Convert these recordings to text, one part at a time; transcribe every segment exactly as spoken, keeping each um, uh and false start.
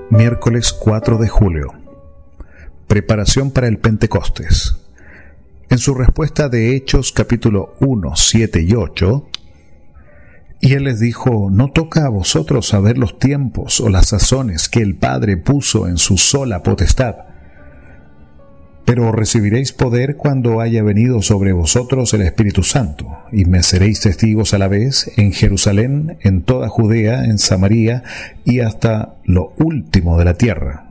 Miércoles cuatro de julio. Preparación para el Pentecostés. En su respuesta de Hechos capítulo uno, siete y ocho, y él les dijo: no toca a vosotros saber los tiempos o las sazones que el Padre puso en su sola potestad, pero recibiréis poder cuando haya venido sobre vosotros el Espíritu Santo, y me seréis testigos a la vez en Jerusalén, en toda Judea, en Samaria y hasta lo último de la tierra.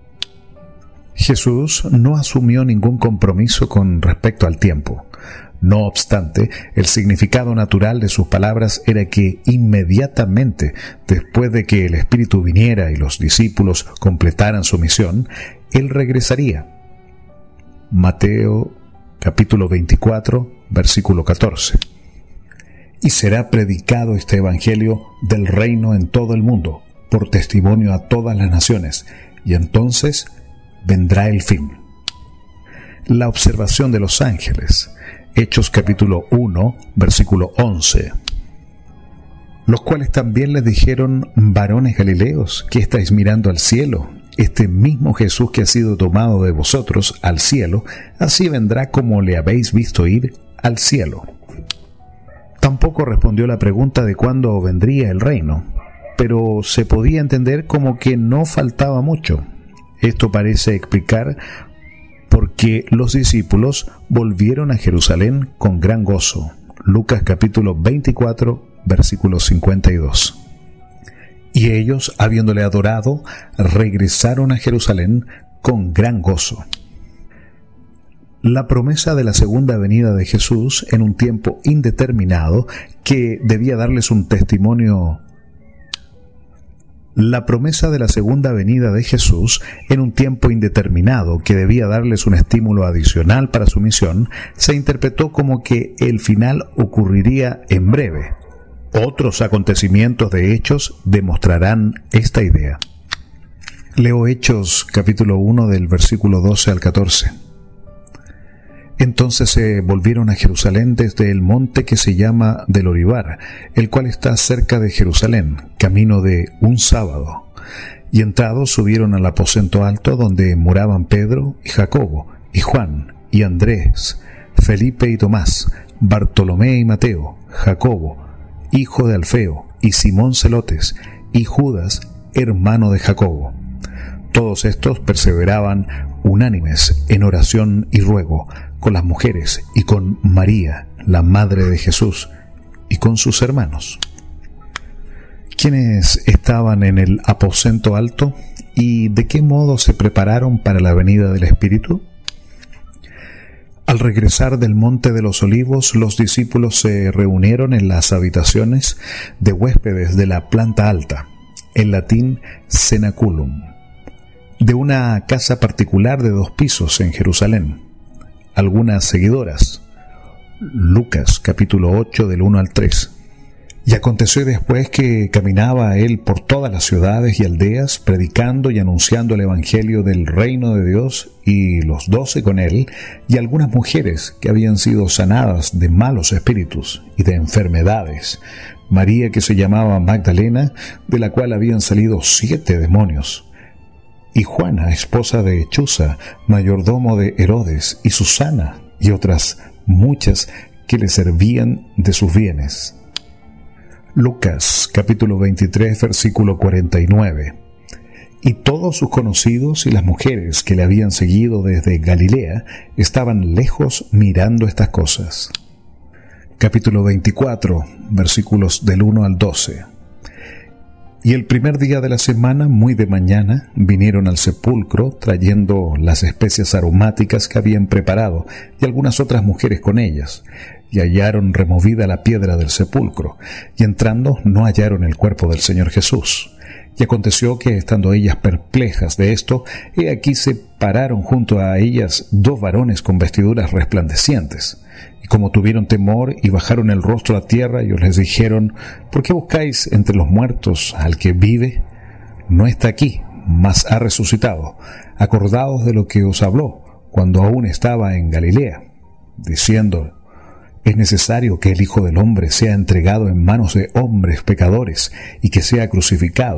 Jesús no asumió ningún compromiso con respecto al tiempo. No obstante, el significado natural de sus palabras era que inmediatamente después de que el Espíritu viniera y los discípulos completaran su misión, Él regresaría. Mateo capítulo veinticuatro, versículo catorce. Y será predicado este evangelio del reino en todo el mundo, por testimonio a todas las naciones, y entonces vendrá el fin. La observación de los ángeles. Hechos capítulo uno, versículo once. Los cuales también les dijeron: varones galileos, ¿qué estáis mirando al cielo? Este mismo Jesús que ha sido tomado de vosotros al cielo, así vendrá como le habéis visto ir al cielo. Tampoco respondió la pregunta de cuándo vendría el reino, pero se podía entender como que no faltaba mucho. Esto parece explicar por qué los discípulos volvieron a Jerusalén con gran gozo. Lucas capítulo veinticuatro, versículo cincuenta y dos. Y ellos, habiéndole adorado, regresaron a Jerusalén con gran gozo. La promesa de la segunda venida de Jesús en un tiempo indeterminado que debía darles un testimonio. La promesa de la segunda venida de Jesús en un tiempo indeterminado que debía darles un estímulo adicional para su misión se interpretó como que el final ocurriría en breve. Otros acontecimientos de Hechos demostrarán esta idea. Leo Hechos capítulo uno del versículo doce al catorce. Entonces se volvieron a Jerusalén desde el monte que se llama del Olivar, el cual está cerca de Jerusalén, camino de un sábado. Y entrados subieron al aposento alto donde moraban Pedro y Jacobo, y Juan, y Andrés, Felipe y Tomás, Bartolomé y Mateo, Jacobo, hijo de Alfeo, y Simón Celotes, y Judas, hermano de Jacobo. Todos estos perseveraban unánimes en oración y ruego, con las mujeres y con María, la madre de Jesús, y con sus hermanos. ¿Quiénes estaban en el aposento alto y de qué modo se prepararon para la venida del Espíritu? Al regresar del Monte de los Olivos, los discípulos se reunieron en las habitaciones de huéspedes de la planta alta, en latín cenaculum, de una casa particular de dos pisos en Jerusalén. Algunas seguidoras. Lucas capítulo ocho del uno al tres. Y aconteció después que caminaba él por todas las ciudades y aldeas, predicando y anunciando el evangelio del reino de Dios, y los doce con él, y algunas mujeres que habían sido sanadas de malos espíritus y de enfermedades. María, que se llamaba Magdalena, de la cual habían salido siete demonios. Y Juana, esposa de Chuza, mayordomo de Herodes, y Susana, y otras muchas que le servían de sus bienes. Lucas capítulo veintitrés, versículo cuarenta y nueve. Y todos sus conocidos y las mujeres que le habían seguido desde Galilea estaban lejos mirando estas cosas. Capítulo veinticuatro, versículos del uno al doce. Y el primer día de la semana, muy de mañana, vinieron al sepulcro trayendo las especias aromáticas que habían preparado, y algunas otras mujeres con ellas, y hallaron removida la piedra del sepulcro, y entrando no hallaron el cuerpo del Señor Jesús. Y aconteció que, estando ellas perplejas de esto, he aquí se pararon junto a ellas dos varones con vestiduras resplandecientes. Y como tuvieron temor y bajaron el rostro a tierra, ellos les dijeron: ¿por qué buscáis entre los muertos al que vive? No está aquí, mas ha resucitado. Acordaos de lo que os habló cuando aún estaba en Galilea, diciendo: es necesario que el Hijo del Hombre sea entregado en manos de hombres pecadores, y que sea crucificado,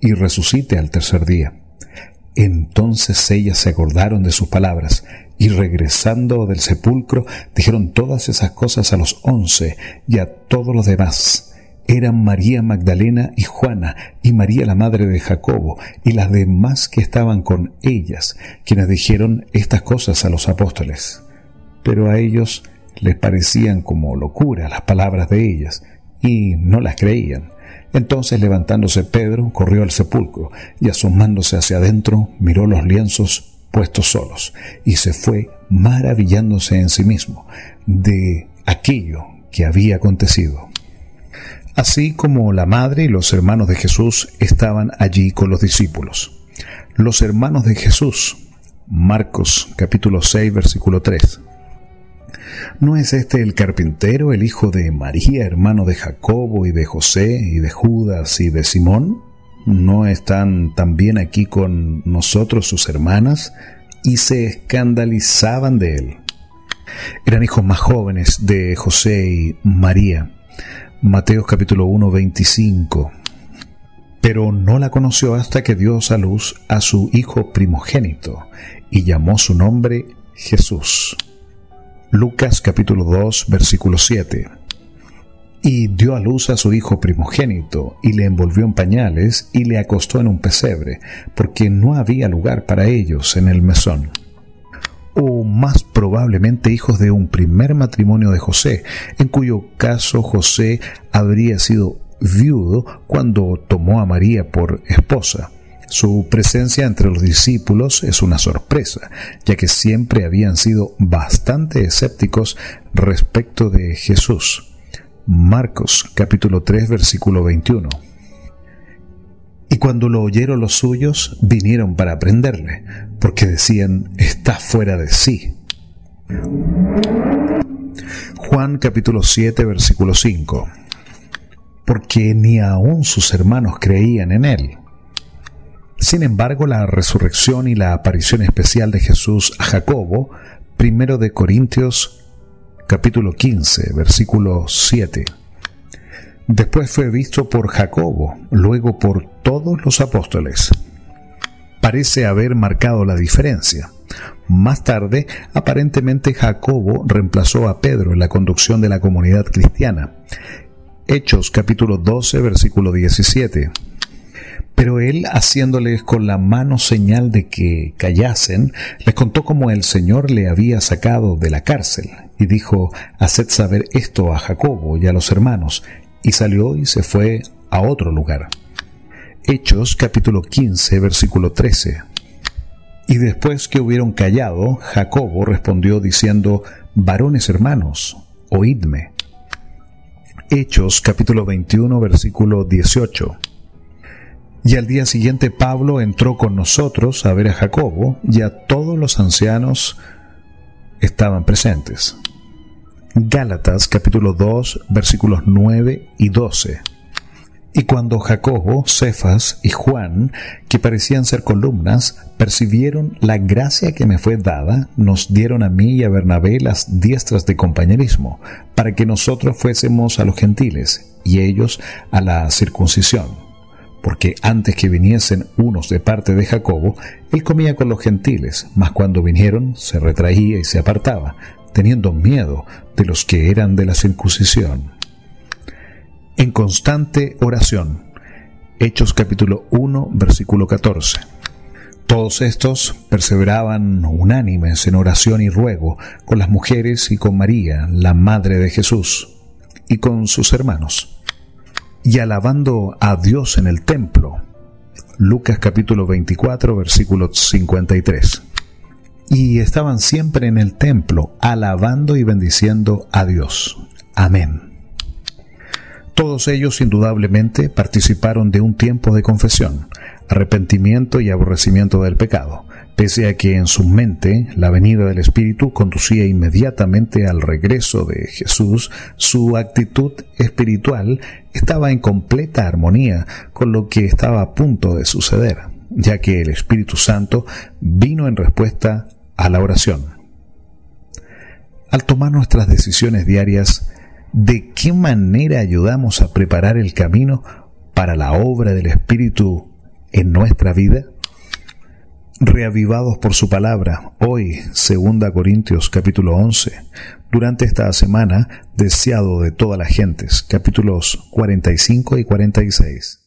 y resucite al tercer día. Entonces ellas se acordaron de sus palabras, y regresando del sepulcro, dijeron todas esas cosas a los once y a todos los demás. Eran María Magdalena y Juana, y María la madre de Jacobo, y las demás que estaban con ellas, quienes dijeron estas cosas a los apóstoles. Pero a ellos les parecían como locura las palabras de ellas, y no las creían. Entonces, levantándose Pedro, corrió al sepulcro, y asomándose hacia adentro, miró los lienzos puestos solos, y se fue maravillándose en sí mismo de aquello que había acontecido. Así como la madre y los hermanos de Jesús estaban allí con los discípulos. Los hermanos de Jesús, Marcos capítulo seis, versículo tres. ¿No es este el carpintero, el hijo de María, hermano de Jacobo y de José y de Judas y de Simón? ¿No están también aquí con nosotros sus hermanas? Y se escandalizaban de él. Eran hijos más jóvenes de José y María. Mateo capítulo uno, veinticinco. Pero no la conoció hasta que dio a luz a su hijo primogénito, y llamó su nombre Jesús. Lucas capítulo dos, versículo siete. Y dio a luz a su hijo primogénito, y le envolvió en pañales, y le acostó en un pesebre, porque no había lugar para ellos en el mesón. O más probablemente hijos de un primer matrimonio de José, en cuyo caso José habría sido viudo cuando tomó a María por esposa. Su presencia entre los discípulos es una sorpresa, ya que siempre habían sido bastante escépticos respecto de Jesús. Marcos capítulo tres, versículo veintiuno. Y cuando lo oyeron los suyos, vinieron para prenderle, porque decían, está fuera de sí. Juan capítulo siete, versículo cinco. Porque ni aun sus hermanos creían en él. Sin embargo, la resurrección y la aparición especial de Jesús a Jacobo, primero de Corintios capítulo quince, versículo siete. Después fue visto por Jacobo, luego por todos los apóstoles. Parece haber marcado la diferencia. Más tarde, aparentemente Jacobo reemplazó a Pedro en la conducción de la comunidad cristiana. Hechos capítulo doce, versículo diecisiete. Pero él, haciéndoles con la mano señal de que callasen, les contó cómo el Señor le había sacado de la cárcel, y dijo, haced saber esto a Jacobo y a los hermanos, y salió y se fue a otro lugar. Hechos capítulo quince, versículo trece. Y después que hubieron callado, Jacobo respondió diciendo, varones hermanos, oídme. Hechos capítulo veintiuno, versículo dieciocho. Y al día siguiente Pablo entró con nosotros a ver a Jacobo, y a todos los ancianos estaban presentes. Gálatas capítulo dos, versículos nueve y doce. Y cuando Jacobo, Cefas y Juan, que parecían ser columnas, percibieron la gracia que me fue dada, nos dieron a mí y a Bernabé las diestras de compañerismo, para que nosotros fuésemos a los gentiles, y ellos a la circuncisión. Porque antes que viniesen unos de parte de Jacobo, él comía con los gentiles, mas cuando vinieron se retraía y se apartaba, teniendo miedo de los que eran de la circuncisión. En constante oración. Hechos capítulo uno, versículo catorce. Todos estos perseveraban unánimes en oración y ruego con las mujeres y con María, la madre de Jesús, y con sus hermanos, y alabando a Dios en el templo. Lucas capítulo veinticuatro, versículo cincuenta y tres. Y estaban siempre en el templo, alabando y bendiciendo a Dios. Amén. Todos ellos indudablemente participaron de un tiempo de confesión, arrepentimiento y aborrecimiento del pecado, pese a que en su mente la venida del Espíritu conducía inmediatamente al regreso de Jesús. Su actitud espiritual estaba en completa armonía con lo que estaba a punto de suceder, ya que el Espíritu Santo vino en respuesta a la oración. Al tomar nuestras decisiones diarias, ¿de qué manera ayudamos a preparar el camino para la obra del Espíritu en nuestra vida? Reavivados por su palabra, hoy, segunda Corintios capítulo once, durante esta semana, deseado de todas las gentes, capítulos cuarenta y cinco y cuarenta y seis.